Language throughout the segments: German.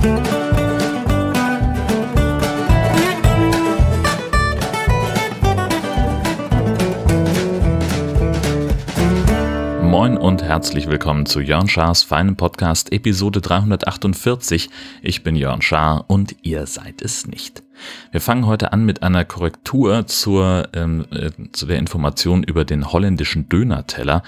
Moin und herzlich willkommen zu Jörn Schars feinem Podcast Episode 348. Ich bin Jörn Schaar und ihr seid es nicht. Wir fangen heute an mit einer Korrektur zu der Information über den holländischen Döner-Teller.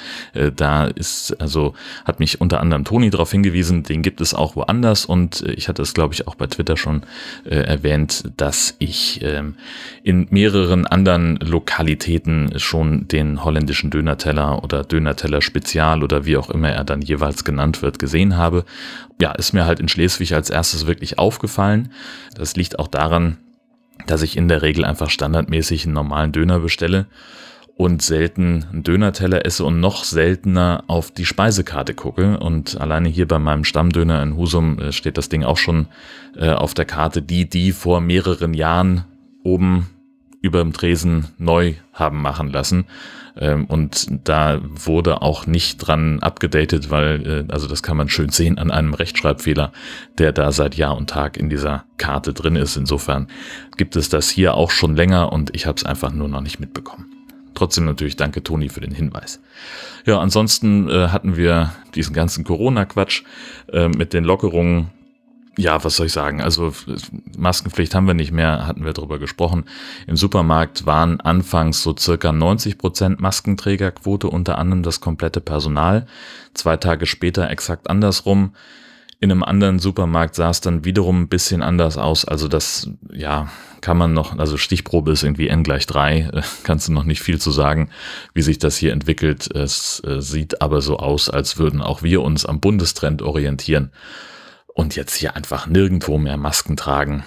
Hat mich unter anderem Toni darauf hingewiesen, den gibt es auch woanders und ich hatte es, glaube ich, auch bei Twitter schon erwähnt, dass ich in mehreren anderen Lokalitäten schon den holländischen Döner-Teller oder Döner-Teller Spezial oder wie auch immer er dann jeweils genannt wird, gesehen habe. Ja, ist mir halt in Schleswig als erstes wirklich aufgefallen. Das liegt auch daran, dass ich in der Regel einfach standardmäßig einen normalen Döner bestelle und selten einen Döner-Teller esse und noch seltener auf die Speisekarte gucke. Und alleine hier bei meinem Stammdöner in Husum steht das Ding auch schon auf der Karte, die vor mehreren Jahren oben über dem Tresen neu haben machen lassen. Und da wurde auch nicht dran abgedatet, weil, das kann man schön sehen an einem Rechtschreibfehler, der da seit Jahr und Tag in dieser Karte drin ist. Insofern gibt es das hier auch schon länger und ich habe es einfach nur noch nicht mitbekommen. Trotzdem natürlich danke Toni für den Hinweis. Ja, ansonsten hatten wir diesen ganzen Corona-Quatsch mit den Lockerungen. Ja, was soll ich sagen? Also Maskenpflicht haben wir nicht mehr, hatten wir drüber gesprochen. Im Supermarkt waren anfangs so circa 90% Maskenträgerquote, unter anderem das komplette Personal. 2 Tage später exakt andersrum. In einem anderen Supermarkt sah es dann wiederum ein bisschen anders aus. Also das, ja, kann man noch, also Stichprobe ist irgendwie n=3, kannst du noch nicht viel zu sagen, wie sich das hier entwickelt. Es sieht aber so aus, als würden auch wir uns am Bundestrend orientieren. Und jetzt hier einfach nirgendwo mehr Masken tragen.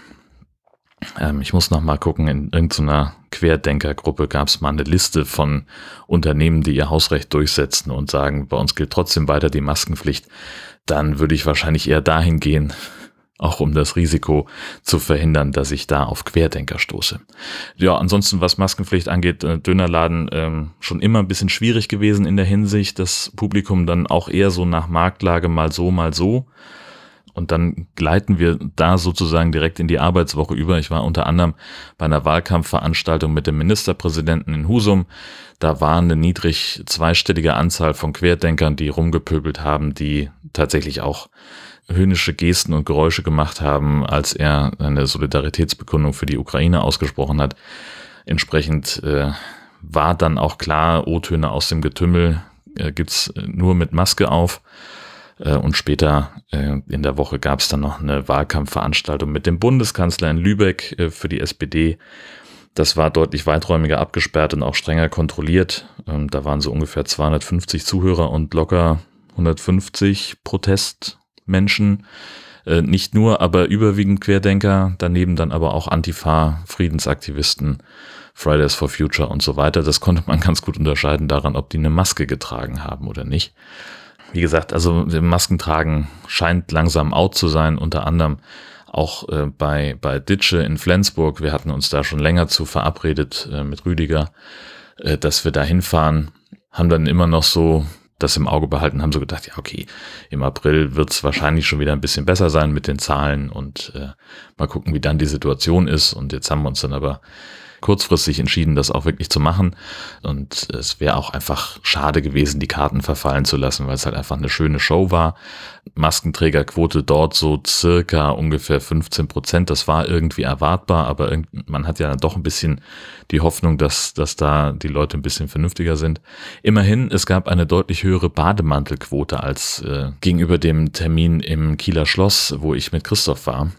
Ich muss noch mal gucken, in irgendeiner Querdenkergruppe gab es mal eine Liste von Unternehmen, die ihr Hausrecht durchsetzen und sagen, bei uns gilt trotzdem weiter die Maskenpflicht. Dann würde ich wahrscheinlich eher dahin gehen, auch um das Risiko zu verhindern, dass ich da auf Querdenker stoße. Ja, ansonsten, was Maskenpflicht angeht, Dönerladen schon immer ein bisschen schwierig gewesen in der Hinsicht, das Publikum dann auch eher so nach Marktlage mal so, mal so. Und dann gleiten wir da sozusagen direkt in die Arbeitswoche über. Ich war unter anderem bei einer Wahlkampfveranstaltung mit dem Ministerpräsidenten in Husum. Da war eine niedrig zweistellige Anzahl von Querdenkern, die rumgepöbelt haben, die tatsächlich auch höhnische Gesten und Geräusche gemacht haben, als er eine Solidaritätsbekundung für die Ukraine ausgesprochen hat. Entsprechend war dann auch klar, O-Töne aus dem Getümmel gibt's nur mit Maske auf. Und später in der Woche gab es dann noch eine Wahlkampfveranstaltung mit dem Bundeskanzler in Lübeck für die SPD. Das war deutlich weiträumiger abgesperrt und auch strenger kontrolliert. Da waren so ungefähr 250 Zuhörer und locker 150 Protestmenschen. Nicht nur, aber überwiegend Querdenker, daneben dann aber auch Antifa, Friedensaktivisten, Fridays for Future und so weiter. Das konnte man ganz gut unterscheiden daran, ob die eine Maske getragen haben oder nicht. Wie gesagt, also Maskentragen scheint langsam out zu sein, unter anderem auch bei Ditsche in Flensburg. Wir hatten uns da schon länger zu verabredet mit Rüdiger, dass wir da hinfahren, haben dann immer noch so das im Auge behalten, haben so gedacht, ja okay, im April wird es wahrscheinlich schon wieder ein bisschen besser sein mit den Zahlen und mal gucken, wie dann die Situation ist. Und jetzt haben wir uns dann aber kurzfristig entschieden, das auch wirklich zu machen. Und es wäre auch einfach schade gewesen, die Karten verfallen zu lassen, weil es halt einfach eine schöne Show war. Maskenträgerquote dort so circa ungefähr 15%. Das war irgendwie erwartbar, aber man hat ja dann doch ein bisschen die Hoffnung, dass da die Leute ein bisschen vernünftiger sind. Immerhin, es gab eine deutlich höhere Bademantelquote als gegenüber dem Termin im Kieler Schloss, wo ich mit Christoph war.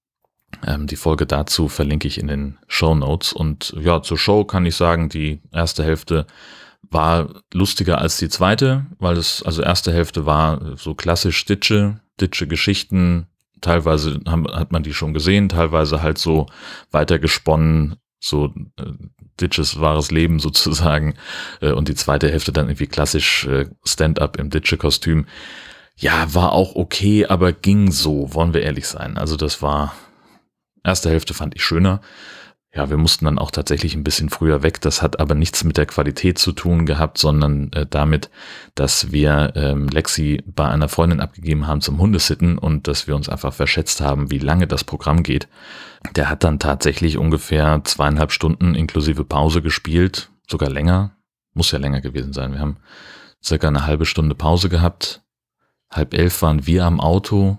Die Folge dazu verlinke ich in den Shownotes. Und ja, zur Show kann ich sagen, die erste Hälfte war lustiger als die zweite, weil erste Hälfte war so klassisch Ditsche-Geschichten. Teilweise hat man die schon gesehen, teilweise halt so weitergesponnen, so Ditsches wahres Leben sozusagen. Und die zweite Hälfte dann irgendwie klassisch Stand-up im Ditsche-Kostüm. Ja, war auch okay, aber ging so, wollen wir ehrlich sein. Also das war, erste Hälfte fand ich schöner. ja, wir mussten dann auch tatsächlich ein bisschen früher weg. Das hat aber nichts mit der Qualität zu tun gehabt, sondern damit, dass wir Lexi bei einer Freundin abgegeben haben zum Hundesitten und dass wir uns einfach verschätzt haben, wie lange das Programm geht. Der hat dann tatsächlich ungefähr 2,5 Stunden inklusive Pause gespielt, sogar länger, muss ja länger gewesen sein. Wir haben circa eine halbe Stunde Pause gehabt, 10:30 waren wir am Auto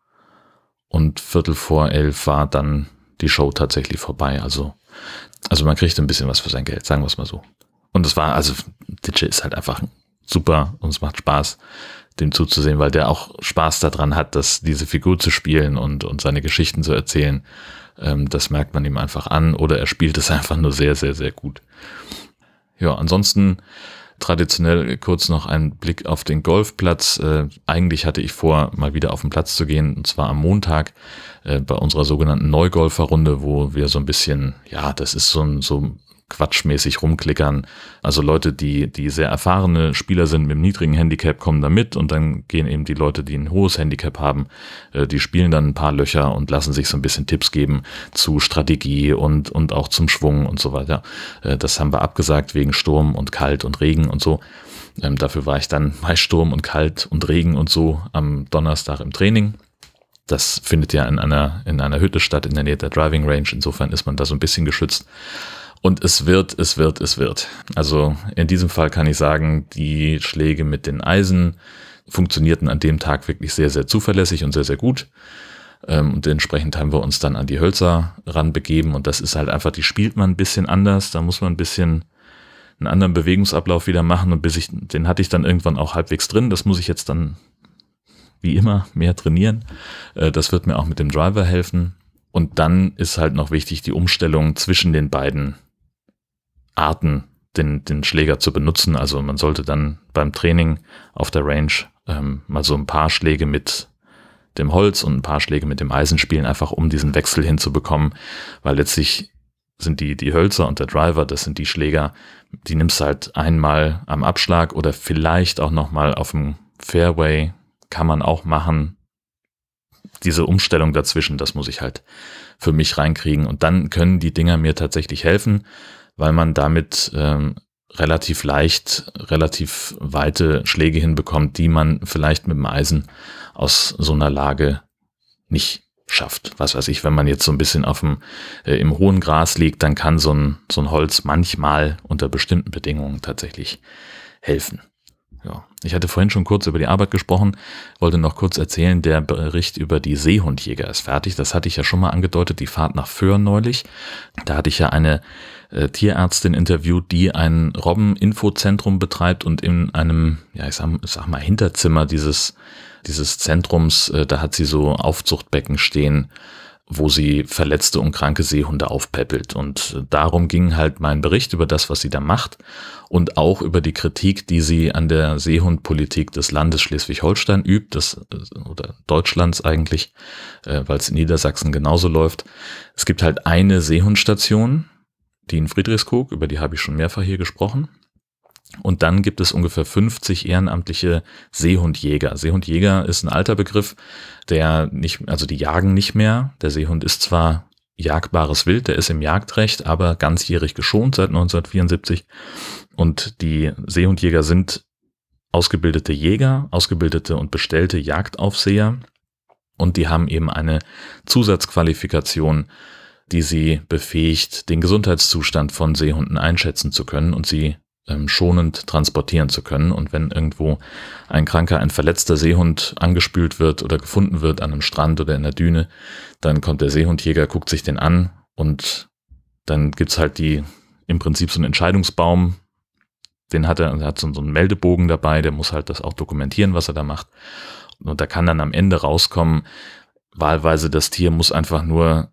und 11:15 war dann die Show tatsächlich vorbei. Also man kriegt ein bisschen was für sein Geld, sagen wir es mal so. Und es war, also DJ ist halt einfach super und es macht Spaß, dem zuzusehen, weil der auch Spaß daran hat, diese Figur zu spielen und seine Geschichten zu erzählen. Das merkt man ihm einfach an oder er spielt es einfach nur sehr, sehr, sehr gut. Ja, ansonsten traditionell kurz noch ein Blick auf den Golfplatz. Eigentlich hatte ich vor, mal wieder auf den Platz zu gehen, und zwar am Montag bei unserer sogenannten Neugolferrunde, wo wir so ein bisschen, ja, das ist so quatschmäßig rumklickern. Also Leute, die sehr erfahrene Spieler sind mit einem niedrigen Handicap, kommen da mit und dann gehen eben die Leute, die ein hohes Handicap haben, die spielen dann ein paar Löcher und lassen sich so ein bisschen Tipps geben zu Strategie und auch zum Schwung und so weiter. Das haben wir abgesagt wegen Sturm und Kalt und Regen und so. Dafür war ich dann bei Sturm und Kalt und Regen und so am Donnerstag im Training. Das findet ja in einer Hütte statt, in der Nähe der Driving Range. Insofern ist man da so ein bisschen geschützt. Und es wird. Also in diesem Fall kann ich sagen, die Schläge mit den Eisen funktionierten an dem Tag wirklich sehr, sehr zuverlässig und sehr, sehr gut. Und entsprechend haben wir uns dann an die Hölzer ranbegeben. Und das ist halt einfach, die spielt man ein bisschen anders. Da muss man ein bisschen einen anderen Bewegungsablauf wieder machen. Und den hatte ich dann irgendwann auch halbwegs drin. Das muss ich jetzt dann wie immer mehr trainieren. Das wird mir auch mit dem Driver helfen. Und dann ist halt noch wichtig, die Umstellung zwischen den beiden Arten, den Schläger zu benutzen. Also man sollte dann beim Training auf der Range mal so ein paar Schläge mit dem Holz und ein paar Schläge mit dem Eisen spielen, einfach um diesen Wechsel hinzubekommen, weil letztlich sind die Hölzer und der Driver, das sind die Schläger, die nimmst du halt einmal am Abschlag oder vielleicht auch nochmal auf dem Fairway, kann man auch machen. Diese Umstellung dazwischen, das muss ich halt für mich reinkriegen. Und dann können die Dinger mir tatsächlich helfen, weil man damit relativ leicht, relativ weite Schläge hinbekommt, die man vielleicht mit dem Eisen aus so einer Lage nicht schafft. Was weiß ich, wenn man jetzt so ein bisschen im hohen Gras liegt, dann kann so ein Holz manchmal unter bestimmten Bedingungen tatsächlich helfen. Ja, ich hatte vorhin schon kurz über die Arbeit gesprochen, wollte noch kurz erzählen, der Bericht über die Seehundjäger ist fertig. Das hatte ich ja schon mal angedeutet, die Fahrt nach Föhr neulich. Da hatte ich ja eine Tierärztin interviewt, die ein Robben-Infozentrum betreibt und in einem, ja, ich sag mal Hinterzimmer dieses Zentrums, da hat sie so Aufzuchtbecken stehen, wo sie verletzte und kranke Seehunde aufpäppelt. Und darum ging halt mein Bericht über das, was sie da macht und auch über die Kritik, die sie an der Seehundpolitik des Landes Schleswig-Holstein übt, oder Deutschlands eigentlich, weil es in Niedersachsen genauso läuft. Es gibt halt eine Seehundstation, die in Friedrichskoog, über die habe ich schon mehrfach hier gesprochen. Und dann gibt es ungefähr 50 ehrenamtliche Seehundjäger. Seehundjäger ist ein alter Begriff, die jagen nicht mehr. Der Seehund ist zwar jagbares Wild, der ist im Jagdrecht, aber ganzjährig geschont seit 1974. Und die Seehundjäger sind ausgebildete Jäger, ausgebildete und bestellte Jagdaufseher. Und die haben eben eine Zusatzqualifikation, die sie befähigt, den Gesundheitszustand von Seehunden einschätzen zu können und sie schonend transportieren zu können. Und wenn irgendwo ein verletzter Seehund angespült wird oder gefunden wird an einem Strand oder in der Düne, dann kommt der Seehundjäger, guckt sich den an und dann gibt's halt im Prinzip so einen Entscheidungsbaum, den hat er hat so einen Meldebogen dabei, der muss halt das auch dokumentieren, was er da macht. Und da kann dann am Ende rauskommen, wahlweise das Tier muss einfach nur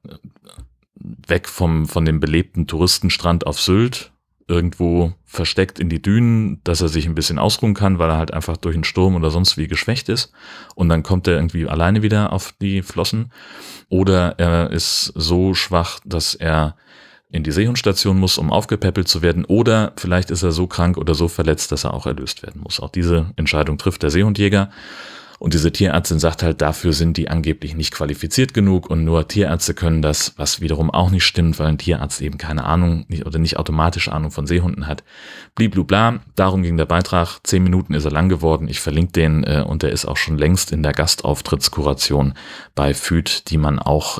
weg von dem belebten Touristenstrand auf Sylt, irgendwo versteckt in die Dünen, dass er sich ein bisschen ausruhen kann, weil er halt einfach durch einen Sturm oder sonst wie geschwächt ist. Und dann kommt er irgendwie alleine wieder auf die Flossen. Oder er ist so schwach, dass er in die Seehundstation muss, um aufgepäppelt zu werden. Oder vielleicht ist er so krank oder so verletzt, dass er auch erlöst werden muss. Auch diese Entscheidung trifft der Seehundjäger. Und diese Tierärztin sagt halt, dafür sind die angeblich nicht qualifiziert genug und nur Tierärzte können das, was wiederum auch nicht stimmt, weil ein Tierarzt eben keine Ahnung oder nicht automatisch Ahnung von Seehunden hat. Bliblubla, darum ging der Beitrag. 10 Minuten ist er lang geworden. Ich verlinke den und der ist auch schon längst in der Gastauftrittkuration bei FÜD, die man auch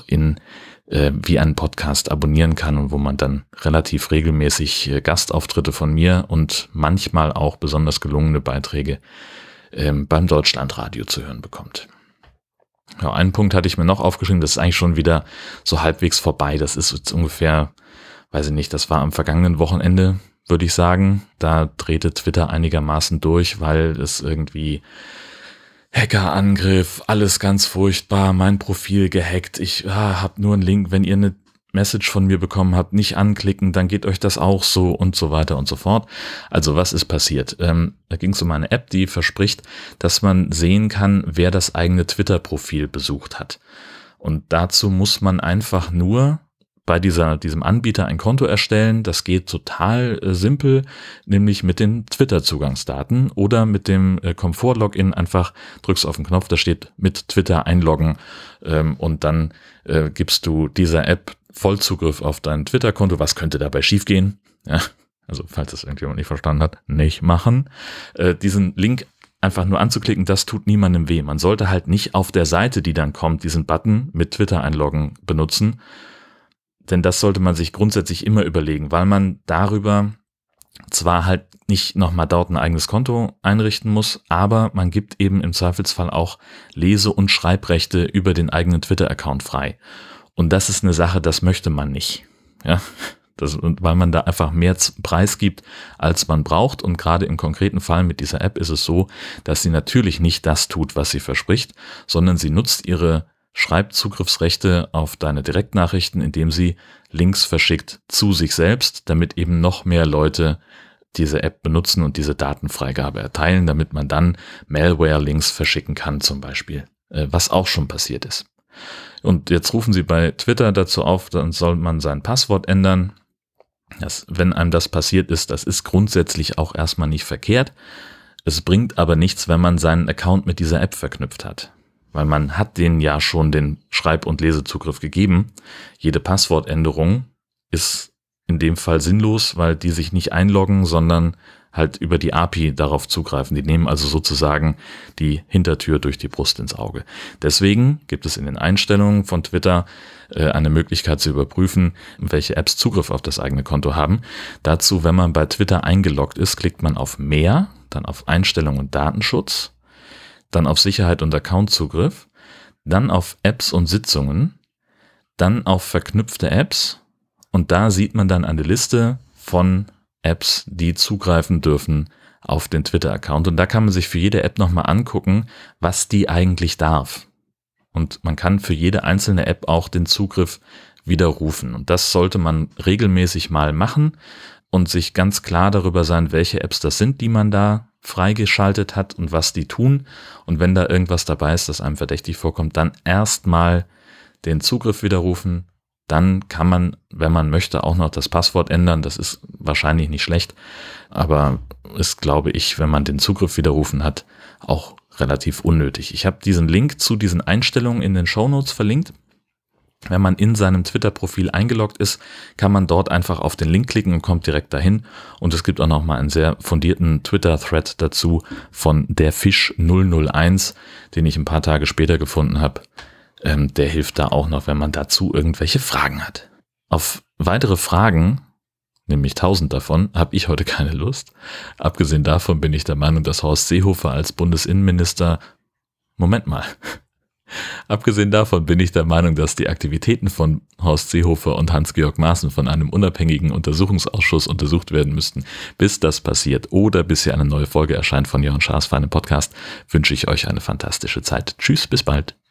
wie einen Podcast abonnieren kann und wo man dann relativ regelmäßig Gastauftritte von mir und manchmal auch besonders gelungene Beiträge beim Deutschlandradio zu hören bekommt. Ja, einen Punkt hatte ich mir noch aufgeschrieben, das ist eigentlich schon wieder so halbwegs vorbei. Das ist jetzt ungefähr, weiß ich nicht, das war am vergangenen Wochenende, würde ich sagen. Da drehte Twitter einigermaßen durch, weil es irgendwie Hackerangriff, alles ganz furchtbar, mein Profil gehackt, ich habe nur einen Link, wenn ihr eine Message von mir bekommen habt, nicht anklicken, dann geht euch das auch so und so weiter und so fort. Also was ist passiert? Da ging es um eine App, die verspricht, dass man sehen kann, wer das eigene Twitter-Profil besucht hat. Und dazu muss man einfach nur bei diesem Anbieter ein Konto erstellen. Das geht total simpel, nämlich mit den Twitter-Zugangsdaten oder mit dem Komfort-Login. Einfach drückst auf den Knopf, da steht mit Twitter einloggen und dann gibst du dieser App Vollzugriff auf dein Twitter-Konto. Was könnte dabei schiefgehen? Ja, also falls das irgendjemand nicht verstanden hat, nicht machen. Diesen Link einfach nur anzuklicken, das tut niemandem weh. Man sollte halt nicht auf der Seite, die dann kommt, diesen Button mit Twitter einloggen benutzen, denn das sollte man sich grundsätzlich immer überlegen, weil man darüber zwar halt nicht nochmal dort ein eigenes Konto einrichten muss, aber man gibt eben im Zweifelsfall auch Lese- und Schreibrechte über den eigenen Twitter-Account frei. Und das ist eine Sache, das möchte man nicht. Ja, weil man da einfach mehr Preis gibt, als man braucht. Und gerade im konkreten Fall mit dieser App ist es so, dass sie natürlich nicht das tut, was sie verspricht, sondern sie nutzt ihre Schreibzugriffsrechte auf deine Direktnachrichten, indem sie Links verschickt zu sich selbst, damit eben noch mehr Leute diese App benutzen und diese Datenfreigabe erteilen, damit man dann Malware-Links verschicken kann zum Beispiel, was auch schon passiert ist. Und jetzt rufen sie bei Twitter dazu auf, dann soll man sein Passwort ändern. Wenn einem das passiert ist, das ist grundsätzlich auch erstmal nicht verkehrt. Es bringt aber nichts, wenn man seinen Account mit dieser App verknüpft hat. Weil man hat denen ja schon den Schreib- und Lesezugriff gegeben. Jede Passwortänderung ist in dem Fall sinnlos, weil die sich nicht einloggen, sondern halt über die API darauf zugreifen. Die nehmen also sozusagen die Hintertür durch die Brust ins Auge. Deswegen gibt es in den Einstellungen von Twitter eine Möglichkeit zu überprüfen, welche Apps Zugriff auf das eigene Konto haben. Dazu, wenn man bei Twitter eingeloggt ist, klickt man auf Mehr, dann auf Einstellungen und Datenschutz, dann auf Sicherheit und Accountzugriff, dann auf Apps und Sitzungen, dann auf verknüpfte Apps und da sieht man dann eine Liste von Apps, die zugreifen dürfen auf den Twitter-Account. Und da kann man sich für jede App nochmal angucken, was die eigentlich darf. Und man kann für jede einzelne App auch den Zugriff widerrufen. Und das sollte man regelmäßig mal machen und sich ganz klar darüber sein, welche Apps das sind, die man da freigeschaltet hat und was die tun. Und wenn da irgendwas dabei ist, das einem verdächtig vorkommt, dann erstmal den Zugriff widerrufen. Dann kann man, wenn man möchte, auch noch das Passwort ändern. Das ist wahrscheinlich nicht schlecht, aber ist, glaube ich, wenn man den Zugriff widerrufen hat, auch relativ unnötig. Ich habe diesen Link zu diesen Einstellungen in den Shownotes verlinkt. Wenn man in seinem Twitter-Profil eingeloggt ist, kann man dort einfach auf den Link klicken und kommt direkt dahin. Und es gibt auch noch mal einen sehr fundierten Twitter-Thread dazu von der Fisch 001, den ich ein paar Tage später gefunden habe. Der hilft da auch noch, wenn man dazu irgendwelche Fragen hat. Auf weitere Fragen, nämlich 1000 davon, habe ich heute keine Lust. Abgesehen davon bin ich der Meinung, dass Horst Seehofer als Bundesinnenminister... Abgesehen davon bin ich der Meinung, dass die Aktivitäten von Horst Seehofer und Hans-Georg Maaßen von einem unabhängigen Untersuchungsausschuss untersucht werden müssten. Bis das passiert oder bis hier eine neue Folge erscheint von Jörn Schaas feinem Podcast, wünsche ich euch eine fantastische Zeit. Tschüss, bis bald.